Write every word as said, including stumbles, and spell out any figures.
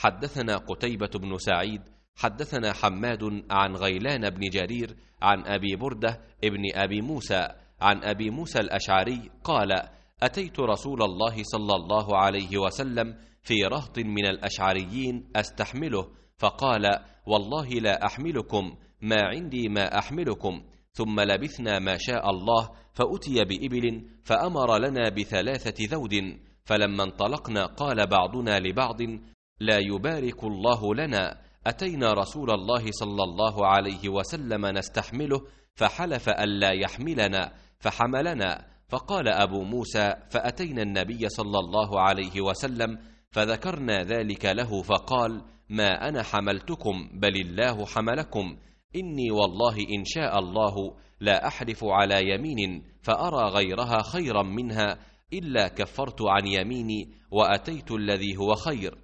حدثنا قتيبة بن سعيد حدثنا حماد عن غيلان بن جرير عن أبي بردة ابن أبي موسى عن أبي موسى الأشعري قال: أتيت رسول الله صلى الله عليه وسلم في رهط من الأشعريين أستحمله، فقال: والله لا أحملكم، ما عندي ما أحملكم. ثم لبثنا ما شاء الله، فأتي بإبل فأمر لنا بثلاثة ذود، فلما انطلقنا قال بعضنا لبعض: لا يبارك الله لنا، أتينا رسول الله صلى الله عليه وسلم نستحمله فحلف ألا يحملنا فحملنا. فقال أبو موسى: فأتينا النبي صلى الله عليه وسلم فذكرنا ذلك له، فقال: ما أنا حملتكم بل الله حملكم، إني والله إن شاء الله لا أحلف على يمين فأرى غيرها خيرا منها إلا كفرت عن يميني وأتيت الذي هو خير.